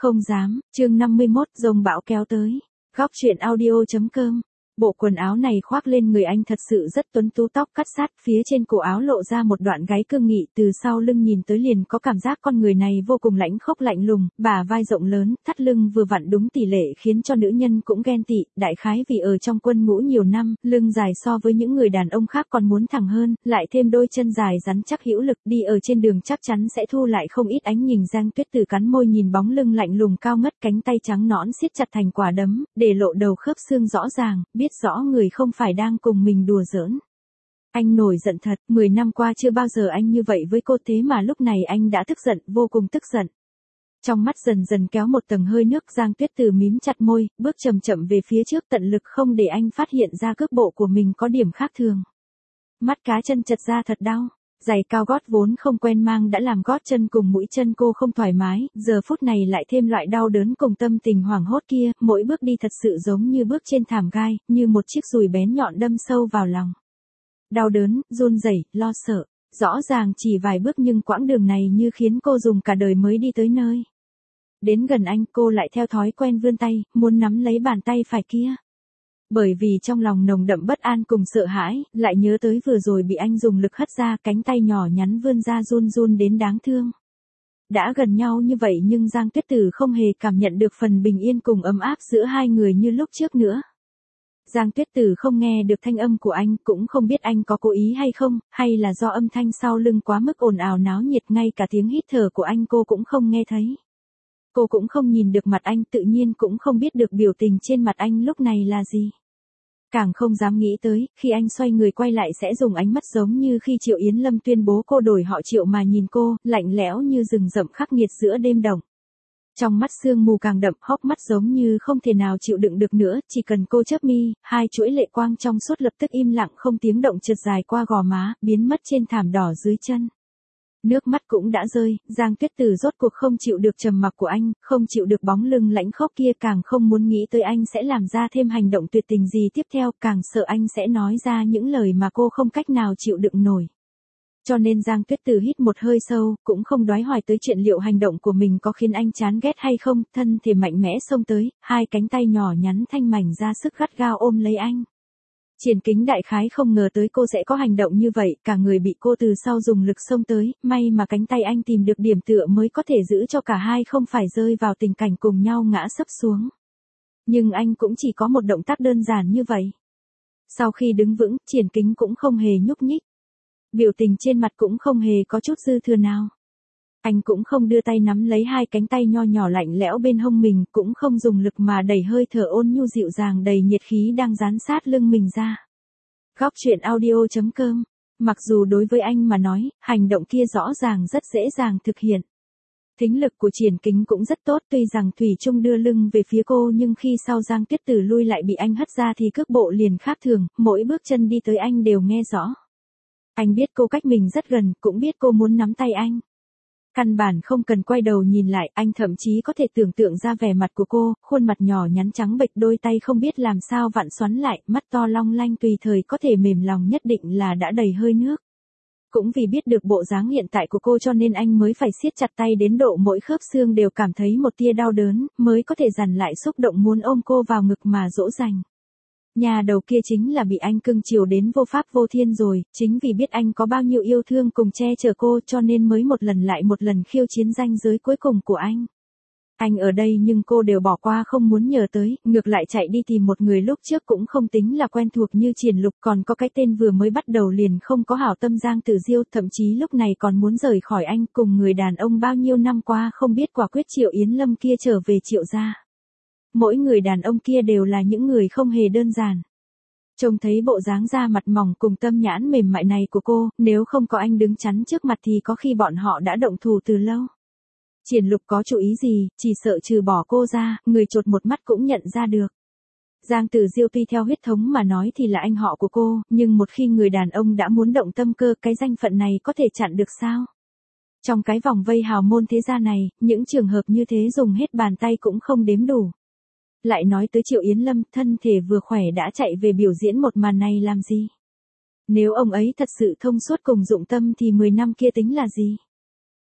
Không dám, chương 51, dông bão kéo tới. Góc truyện audio.com. Bộ quần áo này khoác lên người anh thật sự rất tuấn tú, tóc cắt sát, phía trên cổ áo lộ ra một đoạn gáy cương nghị, từ sau lưng nhìn tới liền có cảm giác con người này vô cùng lãnh khốc lạnh lùng, bả vai rộng lớn, thắt lưng vừa vặn đúng tỷ lệ khiến cho nữ nhân cũng ghen tị, đại khái vì ở trong quân ngũ nhiều năm, lưng dài so với những người đàn ông khác còn muốn thẳng hơn, lại thêm đôi chân dài rắn chắc hữu lực, đi ở trên đường chắc chắn sẽ thu lại không ít ánh nhìn. Giang Tuyết Từ cắn môi nhìn bóng lưng lạnh lùng cao ngất, cánh tay trắng nõn siết chặt thành quả đấm, để lộ đầu khớp xương rõ ràng, biết rõ người không phải đang cùng mình đùa giỡn. Anh nổi giận thật, 10 năm qua chưa bao giờ anh như vậy với cô, thế mà lúc này anh đã tức giận, vô cùng tức giận. Trong mắt dần dần kéo một tầng hơi nước, Giang Tuyết Từ mím chặt môi, bước chậm chậm về phía trước, tận lực không để anh phát hiện ra cước bộ của mình có điểm khác thường. Mắt cá chân chật ra thật đau. Giày cao gót vốn không quen mang đã làm gót chân cùng mũi chân cô không thoải mái, giờ phút này lại thêm loại đau đớn cùng tâm tình hoảng hốt kia, mỗi bước đi thật sự giống như bước trên thảm gai, như một chiếc dùi bén nhọn đâm sâu vào lòng. Đau đớn, run rẩy, lo sợ, rõ ràng chỉ vài bước nhưng quãng đường này như khiến cô dùng cả đời mới đi tới nơi. Đến gần anh, cô lại theo thói quen vươn tay, muốn nắm lấy bàn tay phải kia. Bởi vì trong lòng nồng đậm bất an cùng sợ hãi, lại nhớ tới vừa rồi bị anh dùng lực hất ra, cánh tay nhỏ nhắn vươn ra run run đến đáng thương. Đã gần nhau như vậy nhưng Giang Tuyết Từ không hề cảm nhận được phần bình yên cùng ấm áp giữa hai người như lúc trước nữa. Giang Tuyết Từ không nghe được thanh âm của anh, cũng không biết anh có cố ý hay không, hay là do âm thanh sau lưng quá mức ồn ào náo nhiệt, ngay cả tiếng hít thở của anh cô cũng không nghe thấy. Cô cũng không nhìn được mặt anh, tự nhiên cũng không biết được biểu tình trên mặt anh lúc này là gì. Càng không dám nghĩ tới, khi anh xoay người quay lại sẽ dùng ánh mắt giống như khi Triệu Yến Lâm tuyên bố cô đổi họ Triệu mà nhìn cô, lạnh lẽo như rừng rậm khắc nghiệt giữa đêm đông. Trong mắt sương mù càng đậm, hốc mắt giống như không thể nào chịu đựng được nữa, chỉ cần cô chớp mi, hai chuỗi lệ quang trong suốt lập tức im lặng không tiếng động trượt dài qua gò má, biến mất trên thảm đỏ dưới chân. Nước mắt cũng đã rơi, Giang Tuyết Từ rốt cuộc không chịu được trầm mặc của anh, không chịu được bóng lưng lãnh khốc kia, càng không muốn nghĩ tới anh sẽ làm ra thêm hành động tuyệt tình gì tiếp theo, càng sợ anh sẽ nói ra những lời mà cô không cách nào chịu đựng nổi. Cho nên Giang Tuyết Từ hít một hơi sâu, cũng không đoái hoài tới chuyện liệu hành động của mình có khiến anh chán ghét hay không, thân thể mạnh mẽ xông tới, hai cánh tay nhỏ nhắn thanh mảnh ra sức gắt gao ôm lấy anh. Triển Kính đại khái không ngờ tới cô sẽ có hành động như vậy, cả người bị cô từ sau dùng lực xông tới, may mà cánh tay anh tìm được điểm tựa mới có thể giữ cho cả hai không phải rơi vào tình cảnh cùng nhau ngã sấp xuống. Nhưng anh cũng chỉ có một động tác đơn giản như vậy. Sau khi đứng vững, Triển Kính cũng không hề nhúc nhích. Biểu tình trên mặt cũng không hề có chút dư thừa nào. Anh cũng không đưa tay nắm lấy hai cánh tay nho nhỏ lạnh lẽo bên hông mình, cũng không dùng lực mà đẩy hơi thở ôn nhu dịu dàng đầy nhiệt khí đang dán sát lưng mình ra. Góc truyện audio.com. Mặc dù đối với anh mà nói, hành động kia rõ ràng rất dễ dàng thực hiện. Thính lực của Triển Kính cũng rất tốt, tuy rằng thủy chung đưa lưng về phía cô nhưng khi sau Giang Tuyết Từ lui lại bị anh hất ra thì cước bộ liền khác thường, mỗi bước chân đi tới anh đều nghe rõ. Anh biết cô cách mình rất gần, cũng biết cô muốn nắm tay anh. Căn bản không cần quay đầu nhìn lại, anh thậm chí có thể tưởng tượng ra vẻ mặt của cô, khuôn mặt nhỏ nhắn trắng bệch, đôi tay không biết làm sao vặn xoắn lại, mắt to long lanh tùy thời có thể mềm lòng, nhất định là đã đầy hơi nước. Cũng vì biết được bộ dáng hiện tại của cô cho nên anh mới phải siết chặt tay đến độ mỗi khớp xương đều cảm thấy một tia đau đớn, mới có thể dằn lại xúc động muốn ôm cô vào ngực mà dỗ dành. Nhà đầu kia chính là bị anh cưng chiều đến vô pháp vô thiên rồi, chính vì biết anh có bao nhiêu yêu thương cùng che chở cô cho nên mới một lần lại một lần khiêu chiến ranh giới cuối cùng của anh. Anh ở đây nhưng cô đều bỏ qua không muốn nhờ tới, ngược lại chạy đi tìm một người lúc trước cũng không tính là quen thuộc như Triển Lục, còn có cái tên vừa mới bắt đầu liền không có hảo tâm Giang Tử Diêu, thậm chí lúc này còn muốn rời khỏi anh, cùng người đàn ông bao nhiêu năm qua không biết quả quyết Triệu Yến Lâm kia trở về Triệu gia. Mỗi người đàn ông kia đều là những người không hề đơn giản. Trông thấy bộ dáng da mặt mỏng cùng tâm nhãn mềm mại này của cô, nếu không có anh đứng chắn trước mặt thì có khi bọn họ đã động thủ từ lâu. Triển Lục có chủ ý gì, chỉ sợ trừ bỏ cô ra, người chột một mắt cũng nhận ra được. Giang Tử Diêu tuy theo huyết thống mà nói thì là anh họ của cô, nhưng một khi người đàn ông đã muốn động tâm cơ, cái danh phận này có thể chặn được sao? Trong cái vòng vây hào môn thế gia này, những trường hợp như thế dùng hết bàn tay cũng không đếm đủ. Lại nói tới Triệu Yến Lâm, thân thể vừa khỏe đã chạy về biểu diễn một màn này làm gì? Nếu ông ấy thật sự thông suốt cùng dụng tâm thì 10 năm kia tính là gì?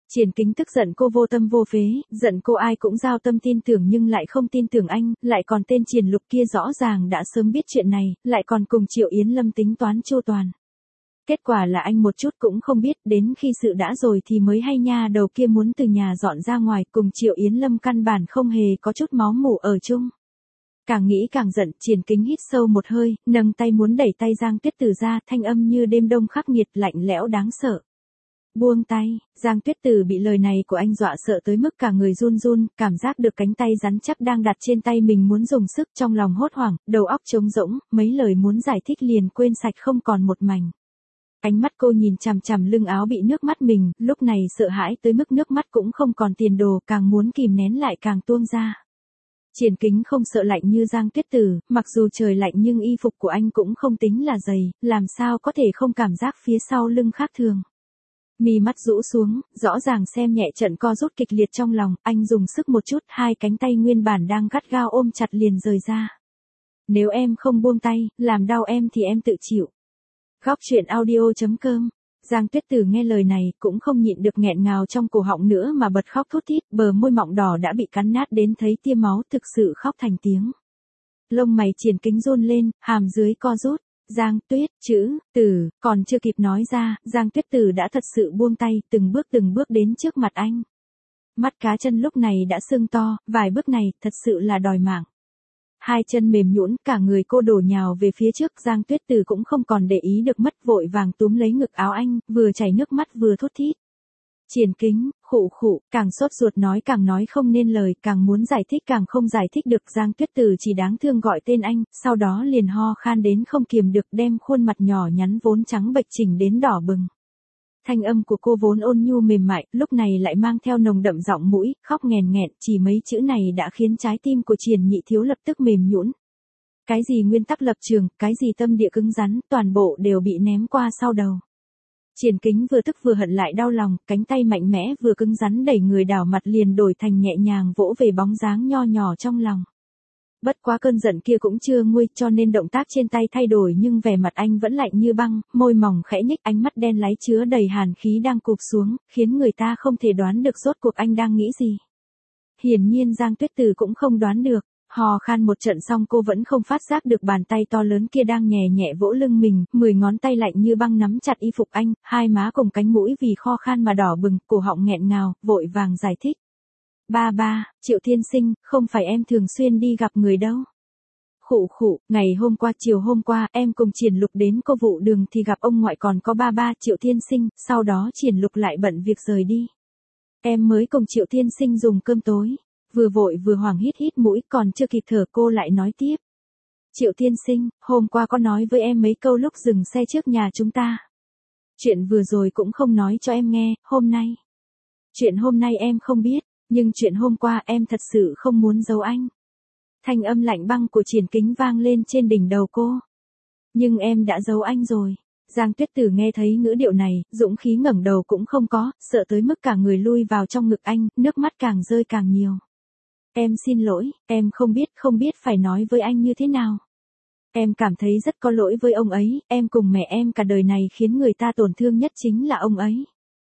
Triển Kính tức giận cô vô tâm vô phế, giận cô ai cũng giao tâm tin tưởng nhưng lại không tin tưởng anh, lại còn tên Triển Lục kia rõ ràng đã sớm biết chuyện này, lại còn cùng Triệu Yến Lâm tính toán chu toàn. Kết quả là anh một chút cũng không biết, đến khi sự đã rồi thì mới hay nha, đầu kia muốn từ nhà dọn ra ngoài, cùng Triệu Yến Lâm căn bản không hề có chút máu mủ ở chung. Càng nghĩ càng giận, Triển Kính hít sâu một hơi, nâng tay muốn đẩy tay Giang Tuyết Từ ra, thanh âm như đêm đông khắc nghiệt, lạnh lẽo đáng sợ. Buông tay, Giang Tuyết Từ bị lời này của anh dọa sợ tới mức cả người run run, cảm giác được cánh tay rắn chắc đang đặt trên tay mình muốn dùng sức, trong lòng hốt hoảng, đầu óc trống rỗng, mấy lời muốn giải thích liền quên sạch không còn một mảnh. Ánh mắt cô nhìn chằm chằm lưng áo bị nước mắt mình, lúc này sợ hãi tới mức nước mắt cũng không còn tiền đồ, càng muốn kìm nén lại càng tuôn ra. Triển Kính không sợ lạnh như Giang Tuyết Từ, mặc dù trời lạnh nhưng y phục của anh cũng không tính là dày, làm sao có thể không cảm giác phía sau lưng khác thường. Mi mắt rũ xuống, rõ ràng xem nhẹ trận co rút kịch liệt trong lòng, anh dùng sức một chút, hai cánh tay nguyên bản đang gắt gao ôm chặt liền rời ra. Nếu em không buông tay, làm đau em thì em tự chịu. Góc truyện audio.com. Giang Tuyết Từ nghe lời này cũng không nhịn được nghẹn ngào trong cổ họng nữa mà bật khóc thút thít, bờ môi mọng đỏ đã bị cắn nát đến thấy tia máu, thực sự khóc thành tiếng. Lông mày Triển Kính run lên, hàm dưới co rút. Giang Tuyết, chữ, Từ, còn chưa kịp nói ra, Giang Tuyết Từ đã thật sự buông tay, từng bước đến trước mặt anh. Mắt cá chân lúc này đã sưng to, vài bước này, thật sự là đòi mạng. Hai chân mềm nhũn, cả người cô đổ nhào về phía trước, Giang Tuyết Từ cũng không còn để ý được mất, vội vàng túm lấy ngực áo anh, vừa chảy nước mắt vừa thút thít. Triển Kính, khụ, càng sốt ruột càng nói không nên lời, càng muốn giải thích càng không giải thích được, Giang Tuyết Từ chỉ đáng thương gọi tên anh, sau đó liền ho khan đến không kiềm được, đem khuôn mặt nhỏ nhắn vốn trắng bệch chỉnh đến đỏ bừng. Thanh âm của cô vốn ôn nhu mềm mại, lúc này lại mang theo nồng đậm giọng mũi, khóc nghèn nghẹn, chỉ mấy chữ này đã khiến trái tim của Triển Nhị Thiếu lập tức mềm nhũn. Cái gì nguyên tắc lập trường, cái gì tâm địa cứng rắn, toàn bộ đều bị ném qua sau đầu. Triển Kính vừa tức vừa hận lại đau lòng, cánh tay mạnh mẽ vừa cứng rắn đẩy người đảo mặt liền đổi thành nhẹ nhàng vỗ về bóng dáng nho nhỏ trong lòng. Bất quá cơn giận kia cũng chưa nguôi, cho nên động tác trên tay thay đổi nhưng vẻ mặt anh vẫn lạnh như băng, môi mỏng khẽ nhếch, ánh mắt đen láy chứa đầy hàn khí đang cụp xuống, khiến người ta không thể đoán được rốt cuộc anh đang nghĩ gì. Hiển nhiên Giang Tuyết Từ cũng không đoán được. Hò khan một trận xong cô vẫn không phát giác được bàn tay to lớn kia đang nhẹ nhẹ vỗ lưng mình, 10 ngón tay lạnh như băng nắm chặt y phục anh, hai má cùng cánh mũi vì kho khan mà đỏ bừng, cổ họng nghẹn ngào, vội vàng giải thích. Ba, Triệu Tiên Sinh, không phải em thường xuyên đi gặp người đâu. Khụ, ngày hôm qua chiều hôm qua em cùng Triển Lục đến cô vụ đường thì gặp ông ngoại còn có ba Triệu Tiên Sinh, sau đó Triển Lục lại bận việc rời đi. Em mới cùng Triệu Tiên Sinh dùng cơm tối. Vừa vội vừa hoảng hít mũi, còn chưa kịp thở cô lại nói tiếp. Triệu Tiên Sinh, hôm qua có nói với em mấy câu lúc dừng xe trước nhà chúng ta. Chuyện vừa rồi cũng không nói cho em nghe, hôm nay. Chuyện hôm nay em không biết, nhưng chuyện hôm qua em thật sự không muốn giấu anh. Thanh âm lạnh băng của Triển Kính vang lên trên đỉnh đầu cô. Nhưng em đã giấu anh rồi. Giang Tuyết Từ nghe thấy ngữ điệu này, dũng khí ngẩng đầu cũng không có, sợ tới mức cả người lui vào trong ngực anh, nước mắt càng rơi càng nhiều. Em xin lỗi, em không biết phải nói với anh như thế nào. Em cảm thấy rất có lỗi với ông ấy, em cùng mẹ em cả đời này khiến người ta tổn thương nhất chính là ông ấy.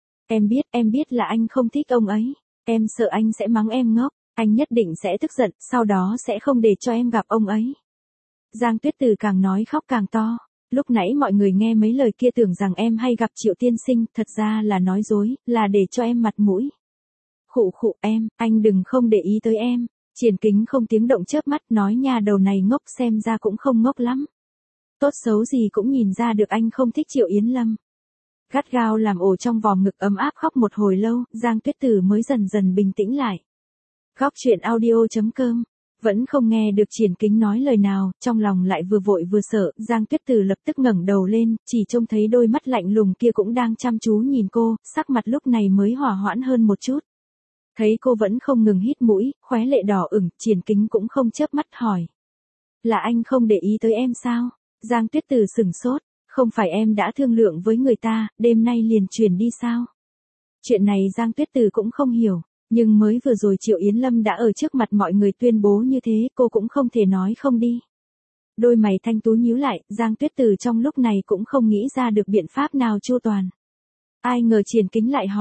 Em biết là anh không thích ông ấy. Em sợ anh sẽ mắng em ngốc, anh nhất định sẽ tức giận, sau đó sẽ không để cho em gặp ông ấy. Giang Tuyết Từ càng nói khóc càng to. Lúc nãy mọi người nghe mấy lời kia tưởng rằng em hay gặp Triệu Tiên Sinh, thật ra là nói dối, là để cho em mặt mũi. Khụ, anh đừng không để ý tới em. Triển Kính không tiếng động chớp mắt nói nhà đầu này ngốc xem ra cũng không ngốc lắm. Tốt xấu gì cũng nhìn ra được anh không thích Triệu Yến Lâm. Gắt gao làm ổ trong vòng ngực ấm áp khóc một hồi lâu, Giang Tuyết Từ mới dần dần bình tĩnh lại. Góc truyện audio.com. Vẫn không nghe được Triển Kính nói lời nào, trong lòng lại vừa vội vừa sợ, Giang Tuyết Từ lập tức ngẩng đầu lên, chỉ trông thấy đôi mắt lạnh lùng kia cũng đang chăm chú nhìn cô, sắc mặt lúc này mới hòa hoãn hơn một chút. Thấy cô vẫn không ngừng hít mũi, khóe lệ đỏ ửng, Triển Kính cũng không chớp mắt hỏi. Là anh không để ý tới em sao? Giang Tuyết Từ sửng sốt, không phải em đã thương lượng với người ta, đêm nay liền chuyển đi sao? Chuyện này Giang Tuyết Từ cũng không hiểu, nhưng mới vừa rồi Triệu Yến Lâm đã ở trước mặt mọi người tuyên bố như thế, cô cũng không thể nói không đi. Đôi mày thanh tú nhíu lại, Giang Tuyết Từ trong lúc này cũng không nghĩ ra được biện pháp nào chu toàn. Ai ngờ Triển Kính lại hỏi,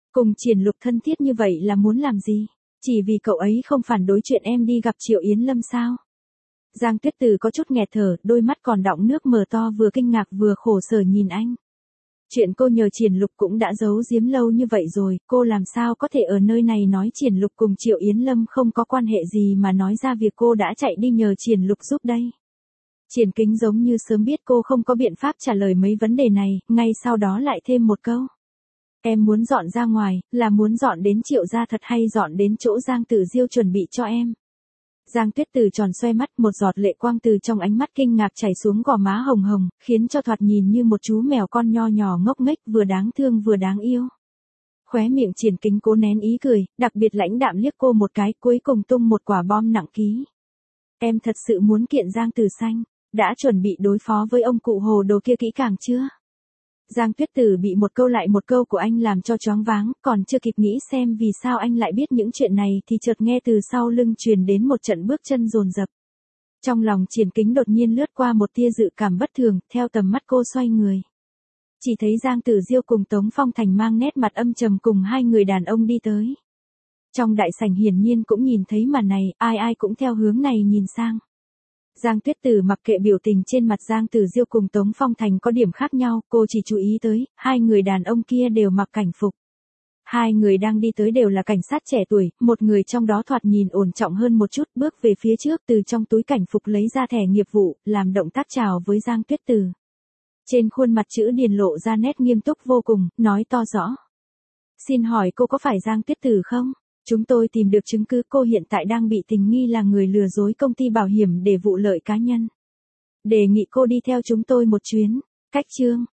Cùng Triển Lục thân thiết như vậy là muốn làm gì? Chỉ vì cậu ấy không phản đối chuyện em đi gặp Triệu Yến Lâm sao? Giang Tuyết Từ có chút nghẹt thở, đôi mắt còn đọng nước mở to, vừa kinh ngạc vừa khổ sở nhìn anh. Chuyện cô nhờ Triển Lục cũng đã giấu giếm lâu như vậy rồi, cô làm sao có thể ở nơi này nói Triển Lục cùng Triệu Yến Lâm không có quan hệ gì mà nói ra việc cô đã chạy đi nhờ Triển Lục giúp đây. Triển Kính giống như sớm biết cô không có biện pháp trả lời mấy vấn đề này, ngay sau đó lại thêm một câu. Em muốn dọn ra ngoài, là muốn dọn đến Triệu gia thật hay dọn đến chỗ Giang Tử Diêu chuẩn bị cho em? Giang Tuyết Từ tròn xoe mắt, một giọt lệ quang từ trong ánh mắt kinh ngạc chảy xuống gò má hồng hồng, khiến cho thoạt nhìn như một chú mèo con nho nhỏ ngốc nghếch, vừa đáng thương vừa đáng yêu. Khóe miệng Triển Kính cố nén ý cười, đặc biệt lãnh đạm liếc cô một cái, cuối cùng tung một quả bom nặng ký. Em thật sự muốn kiện Giang Tử Xanh, đã chuẩn bị đối phó với ông cụ hồ đồ kia kỹ càng chưa? Giang Tuyết Từ bị một câu lại một câu của anh làm cho choáng váng, còn chưa kịp nghĩ xem vì sao anh lại biết những chuyện này thì chợt nghe từ sau lưng truyền đến một trận bước chân dồn dập. Trong lòng Triển Kính đột nhiên lướt qua một tia dự cảm bất thường, theo tầm mắt cô xoay người. Chỉ thấy Giang Tử Diêu cùng Tống Phong Thành mang nét mặt âm trầm cùng hai người đàn ông đi tới. Trong đại sảnh hiển nhiên cũng nhìn thấy màn này, ai ai cũng theo hướng này nhìn sang. Giang Tuyết Từ mặc kệ biểu tình trên mặt Giang Tử Diêu cùng Tống Phong Thành có điểm khác nhau, cô chỉ chú ý tới, hai người đàn ông kia đều mặc cảnh phục. Hai người đang đi tới đều là cảnh sát trẻ tuổi, một người trong đó thoạt nhìn ổn trọng hơn một chút, bước về phía trước, từ trong túi cảnh phục lấy ra thẻ nghiệp vụ, làm động tác chào với Giang Tuyết Từ. Trên khuôn mặt chữ điền lộ ra nét nghiêm túc vô cùng, nói to rõ. Xin hỏi cô có phải Giang Tuyết Từ không? Chúng tôi tìm được chứng cứ cô hiện tại đang bị tình nghi là người lừa dối công ty bảo hiểm để vụ lợi cá nhân. Đề nghị cô đi theo chúng tôi một chuyến. Cách chương.